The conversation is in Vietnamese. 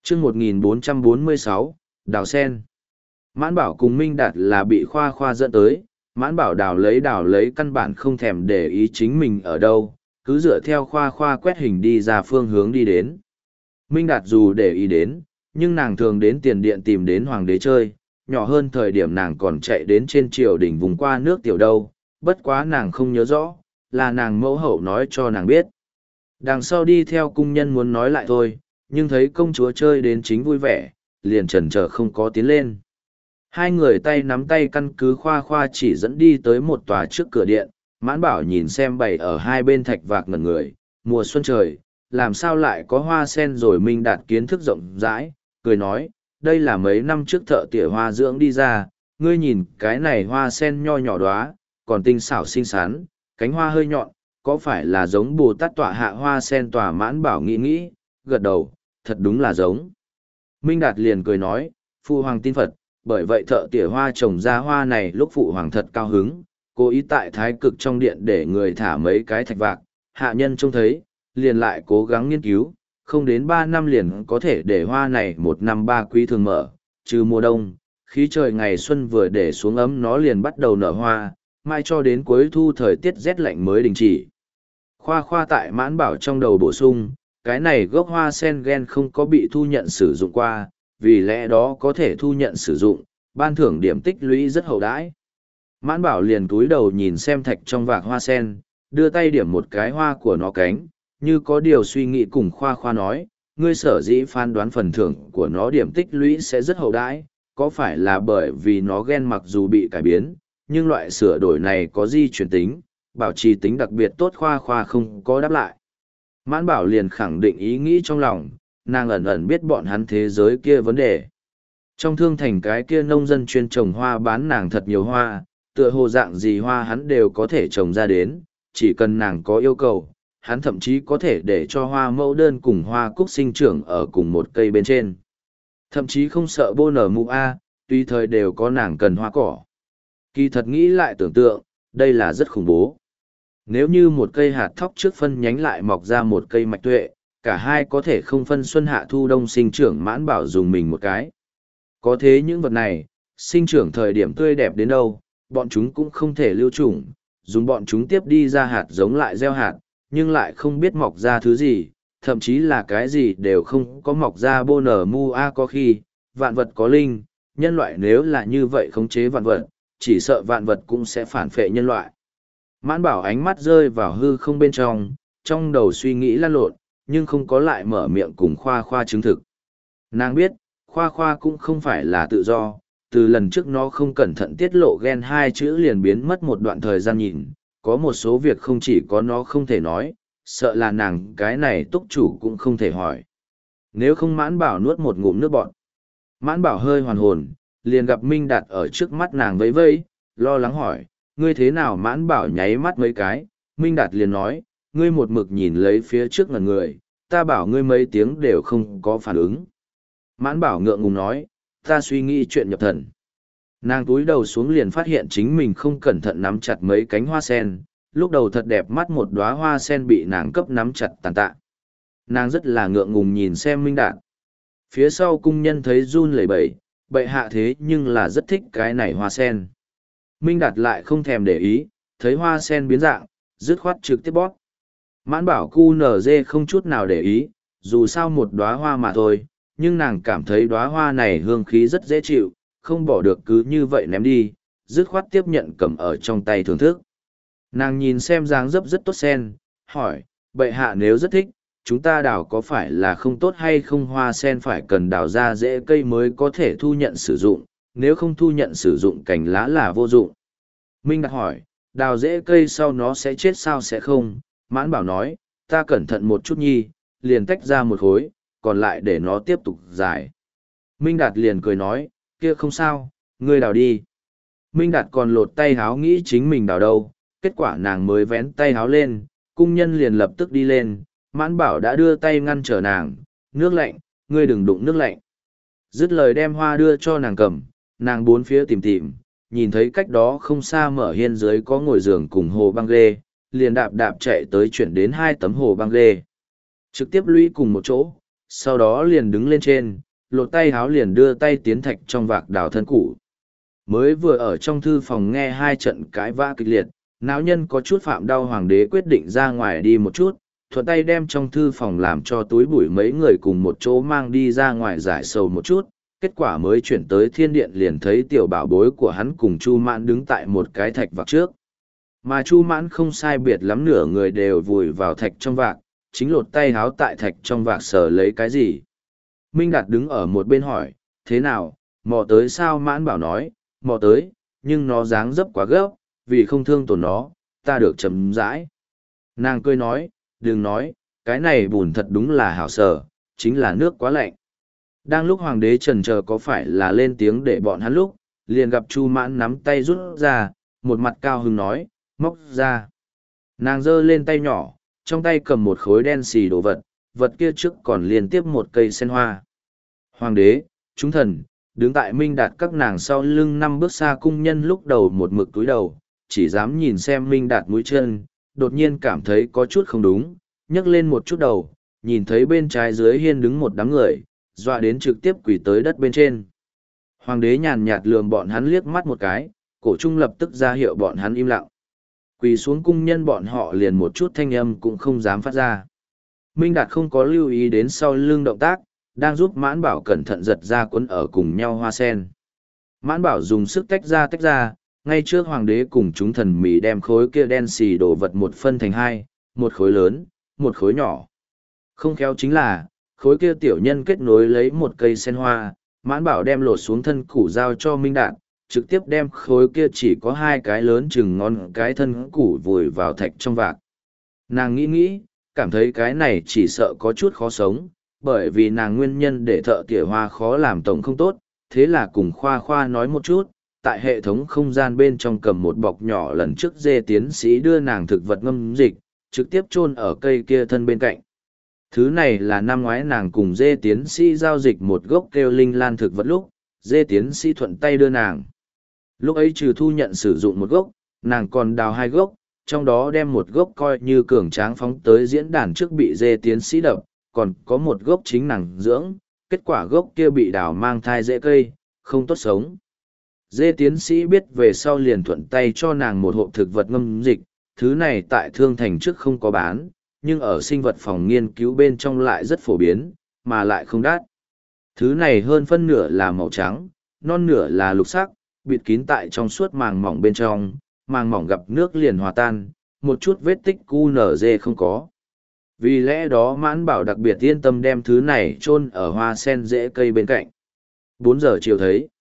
chương 1446, Đào Sen. Mãn Bảo cùng Minh Đạt là bị Khoa Khoa dẫn tới, Mãn Bảo đào lấy căn bản không thèm để ý chính mình ở đâu, cứ dựa theo Khoa Khoa quét hình đi ra phương hướng đi đến. Minh Đạt dù để ý đến, nhưng nàng thường đến tiền điện tìm đến hoàng đế chơi, nhỏ hơn thời điểm nàng còn chạy đến trên triều đình vùng qua nước tiểu đâu, bất quá nàng không nhớ rõ, là nàng mẫu hậu nói cho nàng biết. Đằng sau đi theo cung nhân muốn nói lại thôi, nhưng thấy công chúa chơi đến chính vui vẻ, liền chần chờ không có tiến lên. Hai người tay nắm tay căn cứ Khoa Khoa chỉ dẫn đi tới một tòa trước cửa điện, Mãn Bảo nhìn xem bày ở hai bên thạch vạc ngẩn người, mùa xuân trời, làm sao lại có hoa sen rồi. Minh Đạt kiến thức rộng rãi, cười nói, đây là mấy năm trước thợ tỉa hoa dưỡng đi ra, ngươi nhìn cái này hoa sen nho nhỏ đóa, còn tinh xảo xinh xắn, cánh hoa hơi nhọn, có phải là giống Bồ Tát tọa hạ hoa sen tòa. Mãn Bảo nghĩ, gật đầu, thật đúng là giống. Minh Đạt liền cười nói, Phụ Hoàng tin Phật, bởi vậy thợ tỉa hoa trồng ra hoa này lúc Phụ Hoàng thật cao hứng, cố ý tại thái cực trong điện để người thả mấy cái thạch vạc, hạ nhân trông thấy, liền lại cố gắng nghiên cứu, không đến 3 năm liền có thể để hoa này 1 năm 3 quý thường mở, trừ mùa đông, khí trời ngày xuân vừa để xuống ấm nó liền bắt đầu nở hoa, mai cho đến cuối thu thời tiết rét lạnh mới đình chỉ. Khoa Khoa tại Mãn Bảo trong đầu bổ sung, cái này gốc hoa sen gen không có bị thu nhận sử dụng qua, vì lẽ đó có thể thu nhận sử dụng, ban thưởng điểm tích lũy rất hậu đãi. Mãn Bảo liền cúi đầu nhìn xem thạch trong vạc hoa sen, đưa tay điểm một cái hoa của nó cánh, như có điều suy nghĩ cùng Khoa Khoa nói, ngươi sở dĩ phán đoán phần thưởng của nó điểm tích lũy sẽ rất hậu đãi, có phải là bởi vì nó gen mặc dù bị cải biến, nhưng loại sửa đổi này có di truyền tính, bảo trì tính đặc biệt tốt. Khoa Khoa không có đáp lại. Mãn Bảo liền khẳng định ý nghĩ trong lòng, nàng ẩn ẩn biết bọn hắn thế giới kia vấn đề. Trong thương thành cái kia nông dân chuyên trồng hoa bán nàng thật nhiều hoa, tựa hồ dạng gì hoa hắn đều có thể trồng ra đến, chỉ cần nàng có yêu cầu, hắn thậm chí có thể để cho hoa mẫu đơn cùng hoa cúc sinh trưởng ở cùng một cây bên trên. Thậm chí không sợ bô nở mụ a, tùy thời đều có nàng cần hoa cỏ. Kỳ thật nghĩ lại tưởng tượng, đây là rất khủng bố. Nếu như một cây hạt thóc trước phân nhánh lại mọc ra một cây mạch tuệ, cả hai có thể không phân xuân hạ thu đông sinh trưởng. Mãn Bảo dùng mình một cái. Có thế những vật này, sinh trưởng thời điểm tươi đẹp đến đâu, bọn chúng cũng không thể lưu trùng, dùng bọn chúng tiếp đi ra hạt giống lại gieo hạt, nhưng lại không biết mọc ra thứ gì, thậm chí là cái gì đều không có mọc ra. Bô nở mu a, có khi, vạn vật có linh, nhân loại nếu là như vậy khống chế vạn vật, chỉ sợ vạn vật cũng sẽ phản phệ nhân loại. Mãn Bảo ánh mắt rơi vào hư không bên trong đầu suy nghĩ lăn lộn, nhưng không có lại mở miệng cùng Khoa Khoa chứng thực. Nàng biết, Khoa Khoa cũng không phải là tự do, từ lần trước nó không cẩn thận tiết lộ gen 2 chữ liền biến mất một đoạn thời gian. Nhìn, có một số việc không chỉ có nó không thể nói, sợ là nàng cái này túc chủ cũng không thể hỏi. Nếu không Mãn Bảo nuốt một ngụm nước bọt. Mãn Bảo hơi hoàn hồn, liền gặp Minh Đạt ở trước mắt nàng vẫy vẫy, lo lắng hỏi, ngươi thế nào? Mãn Bảo nháy mắt mấy cái, Minh Đạt liền nói, ngươi một mực nhìn lấy phía trước ngần người, ta bảo ngươi mấy tiếng đều không có phản ứng. Mãn Bảo ngượng ngùng nói, ta suy nghĩ chuyện nhập thần. Nàng túi đầu xuống liền phát hiện chính mình không cẩn thận nắm chặt mấy cánh hoa sen, lúc đầu thật đẹp mắt một đóa hoa sen bị nàng cấp nắm chặt tàn tạ. Nàng rất là ngượng ngùng nhìn xem Minh Đạt. Phía sau cung nhân thấy run lẩy bẩy, bệ hạ thế nhưng là rất thích cái này hoa sen. Minh Đạt lại không thèm để ý, thấy hoa sen biến dạng, dứt khoát trực tiếp bóp. Mãn Bảo cu nở dê không chút nào để ý, dù sao một đóa hoa mà thôi, nhưng nàng cảm thấy đóa hoa này hương khí rất dễ chịu, không bỏ được cứ như vậy ném đi, dứt khoát tiếp nhận cầm ở trong tay thưởng thức. Nàng nhìn xem dáng dấp rất tốt sen, hỏi, bệ hạ nếu rất thích, chúng ta đào có phải là không tốt hay không? Hoa sen phải cần đào ra rễ cây mới có thể thu nhận sử dụng, nếu không thu nhận sử dụng cành lá là vô dụng. Minh Đạt hỏi, đào rễ cây sau nó sẽ chết sao? Sẽ không. Mãn Bảo nói, ta cẩn thận một chút nhi, liền tách ra một khối, còn lại để nó tiếp tục dài. Minh Đạt liền cười nói, kia không sao, ngươi đào đi. Minh Đạt còn lột tay háo nghĩ chính mình đào đâu, kết quả nàng mới vén tay háo lên, cung nhân liền lập tức đi lên, Mãn Bảo đã đưa tay ngăn trở nàng, nước lạnh, ngươi đừng đụng nước lạnh. Dứt lời đem hoa đưa cho nàng cầm, nàng bốn phía tìm tìm, nhìn thấy cách đó không xa mở hiên dưới có ngồi giường cùng hồ băng ghê, liền đạp đạp chạy tới chuyển đến 2 tấm hồ băng ghê. Trực tiếp lũy cùng một chỗ, sau đó liền đứng lên trên, lột tay háo liền đưa tay tiến thạch trong vạc đào thân củ. Mới vừa ở trong thư phòng nghe hai trận cãi vã kịch liệt, não nhân có chút phạm đau, hoàng đế quyết định ra ngoài đi một chút, thuận tay đem trong thư phòng làm cho túi bụi mấy người cùng một chỗ mang đi ra ngoài giải sầu một chút. Kết quả mới chuyển tới thiên điện liền thấy tiểu bảo bối của hắn cùng Chu Mãn đứng tại một cái thạch vạc trước. Mà Chu Mãn không sai biệt lắm, nửa người đều vùi vào thạch trong vạc, chính lột tay háo tại thạch trong vạc sờ lấy cái gì. Minh Đạt đứng ở một bên hỏi, thế nào, mò tới sao? Mãn Bảo nói, mò tới, nhưng nó dáng dấp quá gấp, vì không thương tổn nó, ta được chấm rãi. Nàng cười nói, đừng nói, cái này bùn thật đúng là hảo sở, chính là nước quá lạnh. Đang lúc hoàng đế chần chờ có phải là lên tiếng để bọn hắn lúc, liền gặp Chu Mãn nắm tay rút ra, một mặt cao hứng nói, móc ra. Nàng giơ lên tay nhỏ, trong tay cầm một khối đen xì đồ vật, vật kia trước còn liên tiếp một cây sen hoa. Hoàng đế, chúng thần, đứng tại Minh Đạt các nàng sau lưng 5 bước xa cung nhân lúc đầu một mực túi đầu, chỉ dám nhìn xem Minh Đạt mũi chân, đột nhiên cảm thấy có chút không đúng, nhấc lên một chút đầu, nhìn thấy bên trái dưới hiên đứng một đám người, dọa đến trực tiếp quỳ tới đất bên trên. Hoàng đế nhàn nhạt lườm bọn hắn liếc mắt một cái, cổ trung lập tức ra hiệu bọn hắn im lặng. Quỳ xuống cung nhân bọn họ liền một chút thanh âm cũng không dám phát ra. Minh Đạt không có lưu ý đến sau lưng động tác, đang giúp Mãn Bảo cẩn thận giật ra quấn ở cùng nhau hoa sen. Mãn Bảo dùng sức tách ra, ngay trước hoàng đế cùng chúng thần mì đem khối kia đen xì đồ vật một phân thành hai, một khối lớn, một khối nhỏ. Không khéo chính là, khối kia tiểu nhân kết nối lấy một cây sen hoa, Mãn Bảo đem lột xuống thân củ giao cho Minh Đạt, trực tiếp đem khối kia chỉ có 2 cái lớn chừng ngón cái thân củ vùi vào thạch trong vạc. Nàng nghĩ, cảm thấy cái này chỉ sợ có chút khó sống, bởi vì nàng nguyên nhân để thợ tỉa hoa khó làm tổng không tốt, thế là cùng Khoa nói một chút, tại hệ thống không gian bên trong cầm một bọc nhỏ, lần trước Dê tiến sĩ đưa nàng thực vật ngâm dịch, trực tiếp chôn ở cây kia thân bên cạnh. Thứ này là năm ngoái nàng cùng Dê tiến sĩ giao dịch một gốc kêu linh lan thực vật lúc, Dê tiến sĩ thuận tay đưa nàng. Lúc ấy trừ thu nhận sử dụng một gốc, nàng còn đào 2 gốc, trong đó đem một gốc coi như cường tráng phóng tới diễn đàn trước bị Dê tiến sĩ đập, còn có một gốc chính nàng dưỡng, kết quả gốc kia bị đào mang thai rễ cây, không tốt sống. Dê tiến sĩ biết về sau liền thuận tay cho nàng một hộp thực vật ngâm dịch, thứ này tại Thương Thành trước không có bán, nhưng ở sinh vật phòng nghiên cứu bên trong lại rất phổ biến, mà lại không đắt. Thứ này hơn phân nửa là màu trắng, non nửa là lục sắc, bịt kín tại trong suốt màng mỏng bên trong, màng mỏng gặp nước liền hòa tan, một chút vết tích QNZ không có. Vì lẽ đó Mãn Bảo đặc biệt yên tâm đem thứ này chôn ở hoa sen rễ cây bên cạnh. 4 giờ chiều thấy.